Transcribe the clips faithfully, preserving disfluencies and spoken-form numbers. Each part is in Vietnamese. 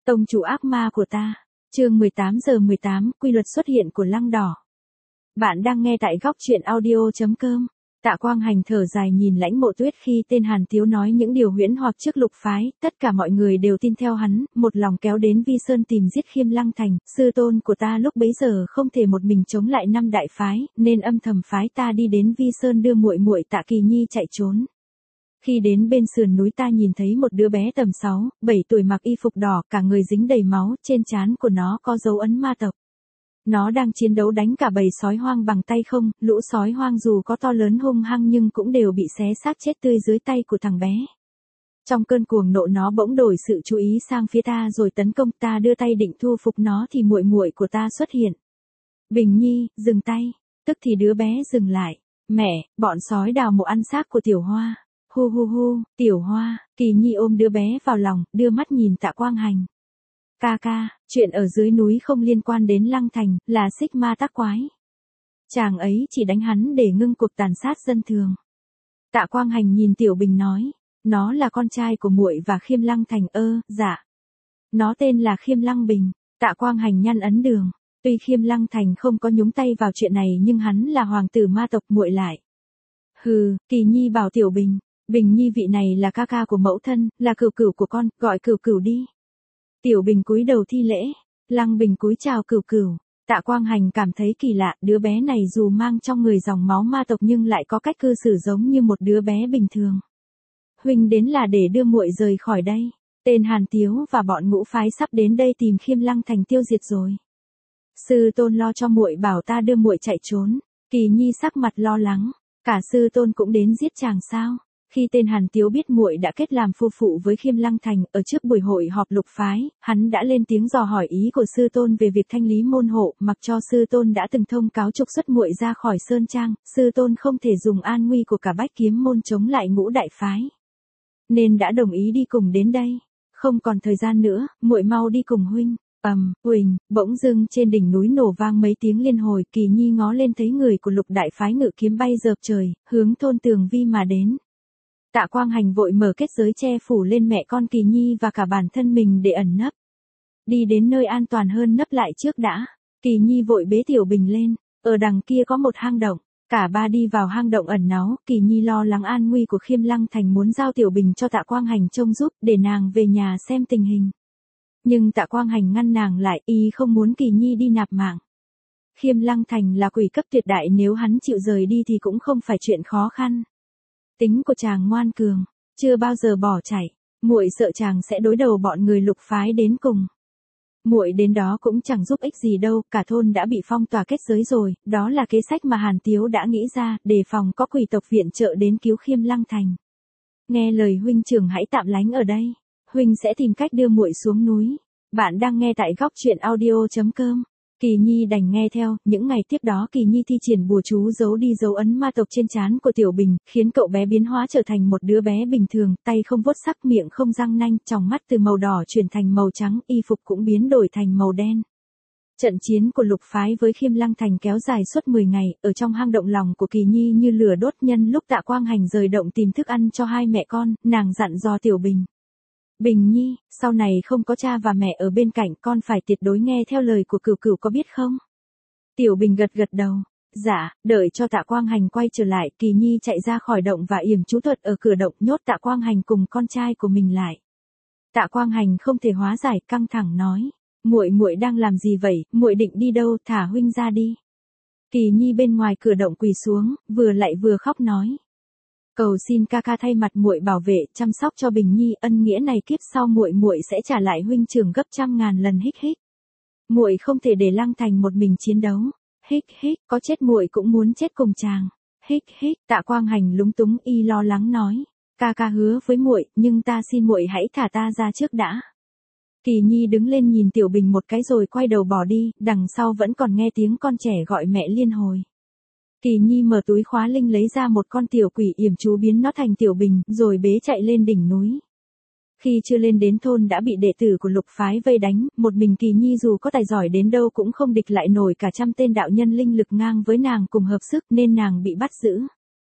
Tông chủ ác ma của ta. Chương mười tám giờ mười tám, quy luật xuất hiện của lăng đỏ. Bạn đang nghe tại góc truyện audio chấm com. Tạ Quang Hành thở dài nhìn Lãnh Mộ Tuyết khi tên Hàn Tiếu nói những điều huyễn hoặc trước lục phái, tất cả mọi người đều tin theo hắn, một lòng kéo đến Vi Sơn tìm giết Khiêm Lăng Thành, sư tôn của ta lúc bấy giờ không thể một mình chống lại năm đại phái, nên âm thầm phái ta đi đến Vi Sơn đưa muội muội Tạ Kỳ Nhi chạy trốn. Khi đến bên sườn núi ta nhìn thấy một đứa bé tầm sáu, bảy tuổi mặc y phục đỏ, cả người dính đầy máu, trên trán của nó có dấu ấn ma tộc. Nó đang chiến đấu đánh cả bầy sói hoang bằng tay không, lũ sói hoang dù có to lớn hung hăng nhưng cũng đều bị xé xác chết tươi dưới tay của thằng bé. Trong cơn cuồng nộ nó bỗng đổi sự chú ý sang phía ta rồi tấn công, ta đưa tay định thu phục nó thì muội muội của ta xuất hiện. Bình Nhi, dừng tay, tức thì đứa bé dừng lại. Mẹ, bọn sói đào mộ ăn xác của Tiểu Hoa. Hu hu hu, Tiểu Hoa. Kỳ Nhi ôm đứa bé vào lòng, đưa mắt nhìn Tạ Quang Hành. Ca ca, chuyện ở dưới núi không liên quan đến Lăng Thành, là xích ma tác quái. Chàng ấy chỉ đánh hắn để ngưng cuộc tàn sát dân thường. Tạ Quang Hành nhìn Tiểu Bình nói, nó là con trai của muội và Khiêm Lăng Thành. Ơ, dạ. Nó tên là Khiêm Lăng Bình. Tạ Quang Hành nhăn ấn đường. Tuy Khiêm Lăng Thành không có nhúng tay vào chuyện này nhưng hắn là hoàng tử ma tộc, muội lại. Hừ, Kỳ Nhi bảo Tiểu Bình, Bình Nhi vị này là ca ca của mẫu thân, là cửu cửu của con, gọi cửu cửu đi. Tiểu Bình cúi đầu thi lễ, Lăng Bình cúi chào cửu cửu. Tạ Quang Hành cảm thấy kỳ lạ, đứa bé này dù mang trong người dòng máu ma tộc nhưng lại có cách cư xử giống như một đứa bé bình thường. Huynh đến là để đưa muội rời khỏi đây. Tên Hàn Tiếu và bọn ngũ phái sắp đến đây tìm Khiêm Lăng Thành tiêu diệt rồi. Sư tôn lo cho muội bảo ta đưa muội chạy trốn. Kỳ Nhi sắc mặt lo lắng, cả sư tôn cũng đến giết chàng sao? Khi tên Hàn Tiếu biết muội đã kết làm phu phụ với Khiêm Lăng Thành, ở trước buổi hội họp lục phái, hắn đã lên tiếng dò hỏi ý của sư tôn về việc thanh lý môn hộ, mặc cho sư tôn đã từng thông cáo trục xuất muội ra khỏi sơn trang, sư tôn không thể dùng an nguy của cả Bách Kiếm môn chống lại ngũ đại phái, nên đã đồng ý đi cùng đến đây. Không còn thời gian nữa, muội mau đi cùng huynh. Ầm, um, huỳnh, bỗng dưng trên đỉnh núi nổ vang mấy tiếng liên hồi, Kỳ Nhi ngó lên thấy người của lục đại phái ngự kiếm bay dợp trời, hướng thôn Tường Vi mà đến. Tạ Quang Hành vội mở kết giới che phủ lên mẹ con Kỳ Nhi và cả bản thân mình để ẩn nấp. Đi đến nơi an toàn hơn nấp lại trước đã. Kỳ Nhi vội bế Tiểu Bình lên, ở đằng kia có một hang động. Cả ba đi vào hang động ẩn náu, Kỳ Nhi lo lắng an nguy của Khiêm Lăng Thành muốn giao Tiểu Bình cho Tạ Quang Hành trông giúp để nàng về nhà xem tình hình. Nhưng Tạ Quang Hành ngăn nàng lại, y không muốn Kỳ Nhi đi nạp mạng. Khiêm Lăng Thành là quỷ cấp tuyệt đại, nếu hắn chịu rời đi thì cũng không phải chuyện khó khăn. Tính của chàng ngoan cường, chưa bao giờ bỏ chạy, muội sợ chàng sẽ đối đầu bọn người lục phái đến cùng. Muội đến đó cũng chẳng giúp ích gì đâu, cả thôn đã bị phong tỏa kết giới rồi, đó là kế sách mà Hàn Tiếu đã nghĩ ra, đề phòng có quỷ tộc viện trợ đến cứu Khiêm Lăng Thành. Nghe lời huynh trưởng hãy tạm lánh ở đây, huynh sẽ tìm cách đưa muội xuống núi. Bạn đang nghe tại góc truyện audio chấm com. Kỳ Nhi đành nghe theo, những ngày tiếp đó Kỳ Nhi thi triển bùa chú giấu đi dấu ấn ma tộc trên trán của Tiểu Bình, khiến cậu bé biến hóa trở thành một đứa bé bình thường, tay không vuốt sắc, miệng không răng nanh, tròng mắt từ màu đỏ chuyển thành màu trắng, y phục cũng biến đổi thành màu đen. Trận chiến của lục phái với Khiêm Lăng Thành kéo dài suốt mười ngày, ở trong hang động lòng của Kỳ Nhi như lửa đốt. Nhân lúc Tạ Quang Hành rời động tìm thức ăn cho hai mẹ con, nàng dặn dò Tiểu Bình. Bình Nhi, sau này không có cha và mẹ ở bên cạnh, con phải tuyệt đối nghe theo lời của cửu cửu, có biết không? Tiểu Bình gật gật đầu. Dạ, đợi cho Tạ Quang Hành quay trở lại, Kỳ Nhi chạy ra khỏi động và yểm chú thuật ở cửa động, nhốt Tạ Quang Hành cùng con trai của mình lại. Tạ Quang Hành không thể hóa giải, căng thẳng nói, muội muội đang làm gì vậy, muội định đi đâu, thả huynh ra đi. Kỳ Nhi bên ngoài cửa động quỳ xuống, vừa lạy vừa khóc nói. Cầu xin ca ca thay mặt muội bảo vệ, chăm sóc cho Bình Nhi, ân nghĩa này kiếp sau muội muội sẽ trả lại huynh trưởng gấp trăm ngàn lần. Hích hích. Muội không thể để Lăng Thành một mình chiến đấu. Hích hích, có chết muội cũng muốn chết cùng chàng. Hích hích, Tạ Quang Hành lúng túng, y lo lắng nói, ca ca hứa với muội, nhưng ta xin muội hãy thả ta ra trước đã. Kỳ Nhi đứng lên nhìn Tiểu Bình một cái rồi quay đầu bỏ đi, đằng sau vẫn còn nghe tiếng con trẻ gọi mẹ liên hồi. Kỳ Nhi mở túi khóa linh lấy ra một con tiểu quỷ, yểm chú biến nó thành Tiểu Bình, rồi bế chạy lên đỉnh núi. Khi chưa lên đến thôn đã bị đệ tử của lục phái vây đánh, một mình Kỳ Nhi dù có tài giỏi đến đâu cũng không địch lại nổi cả trăm tên đạo nhân linh lực ngang với nàng cùng hợp sức, nên nàng bị bắt giữ.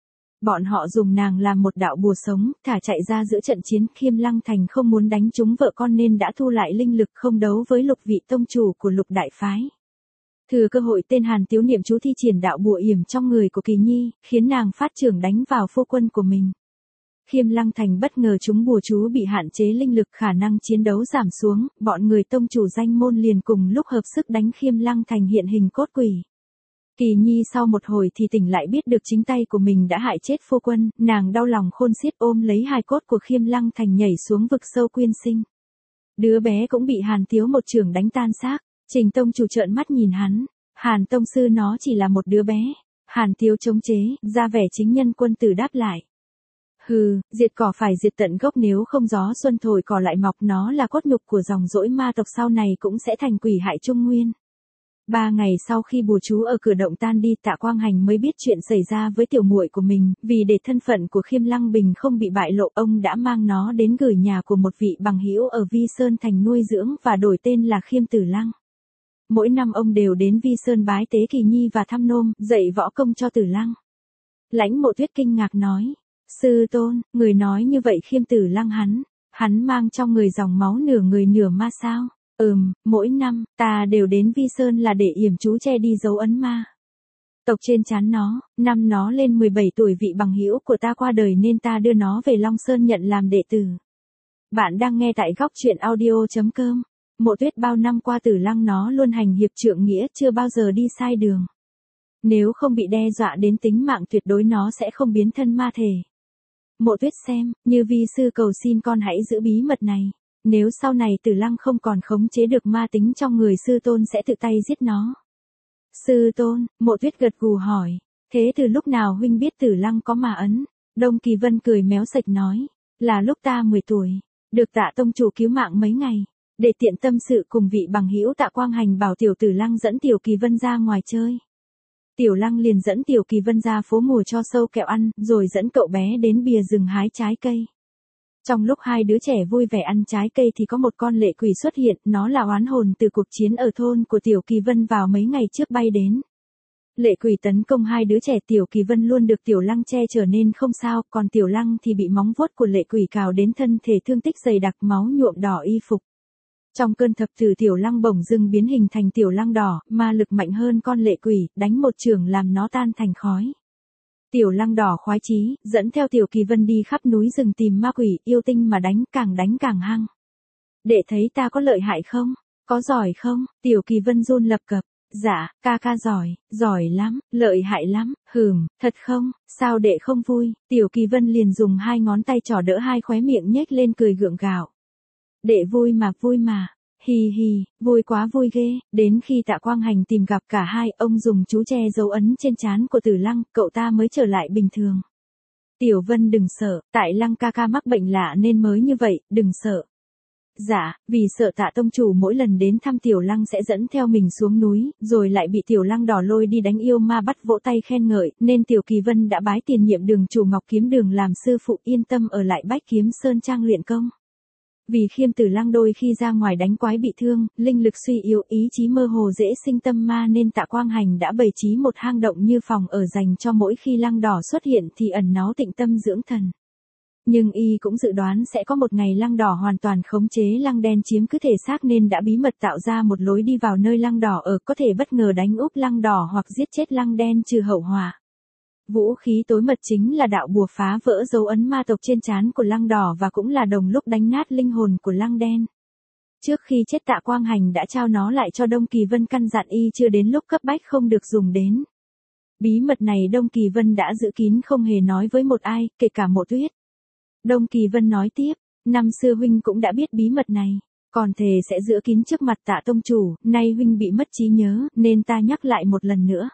bọn họ dùng nàng làm một đạo bùa sống, thả chạy ra giữa trận chiến. Khiêm Lăng Thành không muốn đánh trúng vợ con nên đã thu lại linh lực không đấu với lục vị tông chủ của lục đại phái. Thừa cơ hội tên Hàn Tiếu niệm chú thi triển đạo bùa yểm trong người của Kỳ Nhi, khiến nàng phát trưởng đánh vào phu quân của mình. Khiêm Lăng Thành bất ngờ trúng bùa chú bị hạn chế linh lực, khả năng chiến đấu giảm xuống, bọn người tông chủ danh môn liền cùng lúc hợp sức đánh Khiêm Lăng Thành hiện hình cốt quỷ. Kỳ Nhi sau một hồi thì tỉnh lại, biết được chính tay của mình đã hại chết phu quân, nàng đau lòng khôn xiết ôm lấy hài cốt của Khiêm Lăng Thành nhảy xuống vực sâu quyên sinh. Đứa bé cũng bị Hàn Tiếu một chưởng đánh tan xác. Trình tông chủ trợn mắt nhìn hắn, Hàn tông sư nó chỉ là một đứa bé. Hàn Tiếu chống chế, ra vẻ chính nhân quân tử đáp lại. Hừ, diệt cỏ phải diệt tận gốc, nếu không gió xuân thổi cỏ lại mọc, nó là cốt nhục của dòng dỗi ma tộc, sau này cũng sẽ thành quỷ hại Trung Nguyên. Ba ngày sau khi bùa chú ở cửa động tan đi, Tạ Quang Hành mới biết chuyện xảy ra với tiểu muội của mình, vì để thân phận của Khiêm Lăng Bình không bị bại lộ, ông đã mang nó đến gửi nhà của một vị bằng hữu ở Vi Sơn Thành nuôi dưỡng và đổi tên là Khiêm Tử Lăng. Mỗi năm ông đều đến Vi Sơn bái tế Kỳ Nhi và thăm nôm, dạy võ công cho Tử Lăng. Lãnh Mộ Tuyết kinh ngạc nói, sư tôn, người nói như vậy Khiêm Tử Lăng hắn, hắn mang trong người dòng máu nửa người nửa ma sao? Ừm, mỗi năm, ta đều đến Vi Sơn là để yểm chú che đi dấu ấn ma tộc trên trán nó. Năm nó lên mười bảy tuổi, vị bằng hữu của ta qua đời nên ta đưa nó về Long Sơn nhận làm đệ tử. Bạn đang nghe tại góc truyện audio chấm com. Mộ Tuyết bao năm qua Tử Lăng nó luôn hành hiệp trượng nghĩa, chưa bao giờ đi sai đường. Nếu không bị đe dọa đến tính mạng tuyệt đối nó sẽ không biến thân ma thể. Mộ Tuyết xem, như vi sư cầu xin con hãy giữ bí mật này. Nếu sau này Tử Lăng không còn khống chế được ma tính trong người, sư tôn sẽ tự tay giết nó. Sư tôn, Mộ Tuyết gật gù hỏi, thế từ lúc nào huynh biết Tử Lăng có ma ấn? Đông Kỳ Vân cười méo sạch nói, là lúc ta mười tuổi, được Tạ tông chủ cứu mạng mấy ngày. Để tiện tâm sự cùng vị bằng hữu, Tạ Quang Hành bảo Tiểu Tử Lăng dẫn Tiểu Kỳ Vân ra ngoài chơi. Tiểu Lăng liền dẫn Tiểu Kỳ Vân ra phố mùa cho sâu kẹo ăn, rồi dẫn cậu bé đến bìa rừng hái trái cây. Trong lúc hai đứa trẻ vui vẻ ăn trái cây thì có một con lệ quỷ xuất hiện, nó là oán hồn từ cuộc chiến ở thôn của Tiểu Kỳ Vân vào mấy ngày trước bay đến. Lệ quỷ tấn công hai đứa trẻ, Tiểu Kỳ Vân luôn được Tiểu Lăng che chở nên không sao, còn Tiểu Lăng thì bị móng vuốt của lệ quỷ cào đến thân thể thương tích dày đặc, máu nhuộm đỏ y phục. Trong cơn thập tử, Tiểu Lăng bỗng dưng biến hình thành Tiểu Lăng đỏ, ma lực mạnh hơn con lệ quỷ, đánh một chưởng làm nó tan thành khói. Tiểu Lăng đỏ khoái chí, dẫn theo Tiểu Kỳ Vân đi khắp núi rừng tìm ma quỷ, yêu tinh mà đánh, càng đánh càng hăng. Để thấy ta có lợi hại không? Có giỏi không? Tiểu Kỳ Vân run lập cập. Dạ, ca ca giỏi, giỏi lắm, lợi hại lắm, hừm, thật không? Sao đệ không vui? Tiểu Kỳ Vân liền dùng hai ngón tay trỏ đỡ hai khóe miệng nhếch lên cười gượng gạo. Đệ vui mà, vui mà. Hi hi, vui quá vui ghê. Đến khi Tạ Quang Hành tìm gặp cả hai, ông dùng chú che dấu ấn trên trán của Tử Lăng, cậu ta mới trở lại bình thường. Tiểu Vân đừng sợ, tại Lăng ca ca mắc bệnh lạ nên mới như vậy, đừng sợ. Dạ, vì sợ Tạ tông chủ mỗi lần đến thăm Tiểu Lăng sẽ dẫn theo mình xuống núi, rồi lại bị Tiểu Lăng đỏ lôi đi đánh yêu ma, bắt vỗ tay khen ngợi, nên Tiểu Kỳ Vân đã bái tiền nhiệm đường chủ Ngọc Kiếm Đường làm sư phụ, yên tâm ở lại Bách Kiếm Sơn Trang luyện công. Vì Khiêm Tử Lăng đôi khi ra ngoài đánh quái bị thương, linh lực suy yếu, ý chí mơ hồ, dễ sinh tâm ma, nên Tạ Quang Hành đã bày trí một hang động như phòng ở dành cho mỗi khi Lăng đỏ xuất hiện thì ẩn náu tịnh tâm dưỡng thần. Nhưng y cũng dự đoán sẽ có một ngày Lăng đỏ hoàn toàn khống chế Lăng đen chiếm cứ thể xác, nên đã bí mật tạo ra một lối đi vào nơi Lăng đỏ ở, có thể bất ngờ đánh úp Lăng đỏ hoặc giết chết Lăng đen trừ hậu họa. Vũ khí tối mật chính là đạo bùa phá vỡ dấu ấn ma tộc trên trán của Lăng đỏ, và cũng là đồng lúc đánh nát linh hồn của Lăng đen. Trước khi chết, Tạ Quang Hành đã trao nó lại cho Đông Kỳ Vân, căn dặn y chưa đến lúc cấp bách không được dùng đến. Bí mật này Đông Kỳ Vân đã giữ kín, không hề nói với một ai, kể cả Mộ Tuyết. Đông Kỳ Vân nói tiếp, năm xưa huynh cũng đã biết bí mật này, còn thề sẽ giữ kín trước mặt Tạ tông chủ, nay huynh bị mất trí nhớ, nên ta nhắc lại một lần nữa.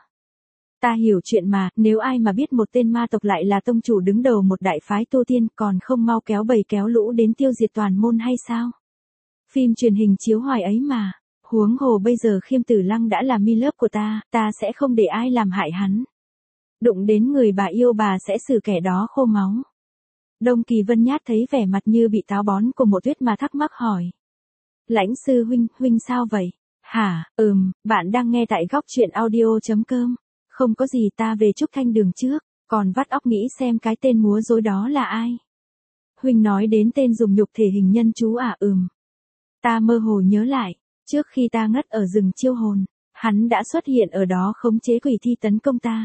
Ta hiểu chuyện mà, nếu ai mà biết một tên ma tộc lại là tông chủ đứng đầu một đại phái tu tiên, còn không mau kéo bầy kéo lũ đến tiêu diệt toàn môn hay sao? Phim truyền hình chiếu hoài ấy mà, huống hồ bây giờ Khiêm Tử Lăng đã là mi lớp của ta, ta sẽ không để ai làm hại hắn. Đụng đến người bà yêu bà sẽ xử kẻ đó khô máu. Đông Kỳ Vân nhát thấy vẻ mặt như bị táo bón của Mộ Tuyết mà thắc mắc hỏi. Lãnh sư huynh, huynh sao vậy? Hả, ừm, bạn đang nghe tại góc truyện audio chấm com. Không có gì, ta về Trúc Thanh Đường trước, Còn vắt óc nghĩ xem cái tên múa rối đó là ai. Huynh nói đến tên dùng nhục thể hình nhân chú à? Ừm. Ta mơ hồ nhớ lại, trước khi ta ngất ở rừng chiêu hồn, hắn đã xuất hiện ở đó khống chế quỷ thi tấn công ta.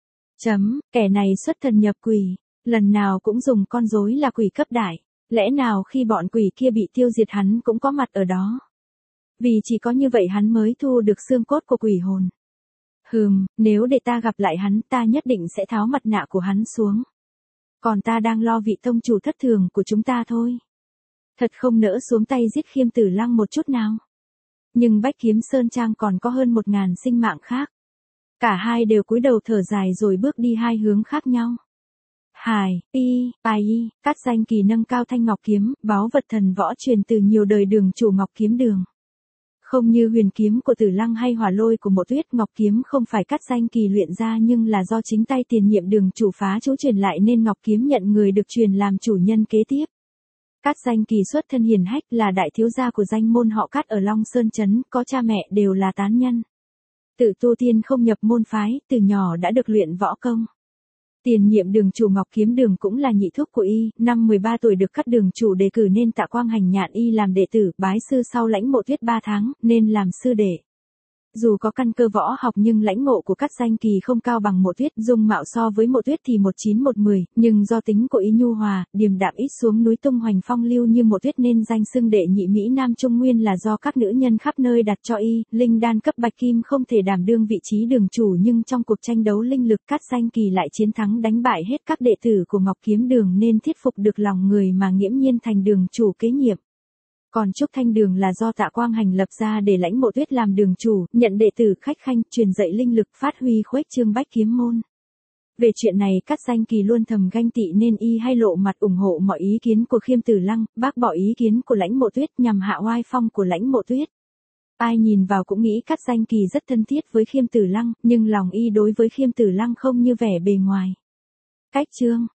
Chấm, kẻ này xuất thần nhập quỷ, lần nào cũng dùng con rối là quỷ cấp đại, lẽ nào khi bọn quỷ kia bị tiêu diệt hắn cũng có mặt ở đó. Vì chỉ có như vậy hắn mới thu được xương cốt của quỷ hồn. Hừm, nếu để ta gặp lại hắn ta nhất định sẽ tháo mặt nạ của hắn xuống. Còn ta đang lo vị tông chủ thất thường của chúng ta thôi. Thật không nỡ xuống tay giết Khiêm Tử Lăng một chút nào. Nhưng Bách Kiếm Sơn Trang còn có hơn một ngàn sinh mạng khác. Cả hai đều cúi đầu thở dài rồi bước đi hai hướng khác nhau. Hải, y, bài y, Cát Danh Kỳ nâng cao thanh ngọc kiếm, báu vật thần võ truyền từ nhiều đời đường chủ Ngọc Kiếm Đường. Không như huyền kiếm của Tử Lăng hay hỏa lôi của Mộ Tuyết, ngọc kiếm không phải Cát Danh Kỳ luyện ra nhưng là do chính tay tiền nhiệm đường chủ phá chú truyền lại nên ngọc kiếm nhận người được truyền làm chủ nhân kế tiếp. Cát Danh Kỳ xuất thân hiền hách, là đại thiếu gia của danh môn họ Cát ở Long Sơn Trấn, có cha mẹ đều là tán nhân. Tự tu tiên không nhập môn phái, từ nhỏ đã được luyện võ công. Tiền nhiệm đường chủ Ngọc Kiếm Đường cũng là nhị thúc của y, năm mười ba tuổi được các đường chủ đề cử nên Tạ Quang Hành nhận y làm đệ tử, bái sư sau lãnh Mộ Tuyết ba tháng, nên làm sư đệ. Dù có căn cơ võ học nhưng lãnh ngộ của Cát Danh Kỳ không cao bằng Mộ Tuyết, dung mạo so với Mộ Tuyết thì một chín một mười, nhưng do tính của y nhu hòa, điềm đạm ít xuống núi tung hoành phong lưu như Mộ Tuyết nên danh xưng đệ nhị Mỹ Nam Trung Nguyên là do các nữ nhân khắp nơi đặt cho y. Linh đan cấp bạch kim không thể đảm đương vị trí đường chủ nhưng trong cuộc tranh đấu linh lực Cát Danh Kỳ lại chiến thắng đánh bại hết các đệ tử của Ngọc Kiếm Đường nên thuyết phục được lòng người mà nghiễm nhiên thành đường chủ kế nhiệm. Còn Trúc Thanh Đường là do Tạ Quang Hành lập ra để lãnh Mộ Tuyết làm đường chủ, nhận đệ tử khách khanh, truyền dạy linh lực, phát huy khuếch trương bách kiếm môn. Về chuyện này Cát Danh Kỳ luôn thầm ganh tị nên y hay lộ mặt ủng hộ mọi ý kiến của Khiêm Tử Lăng, bác bỏ ý kiến của lãnh Mộ Tuyết nhằm hạ oai phong của lãnh Mộ Tuyết. Ai nhìn vào cũng nghĩ Cát Danh Kỳ rất thân thiết với Khiêm Tử Lăng, nhưng lòng y đối với Khiêm Tử Lăng không như vẻ bề ngoài. Cách chương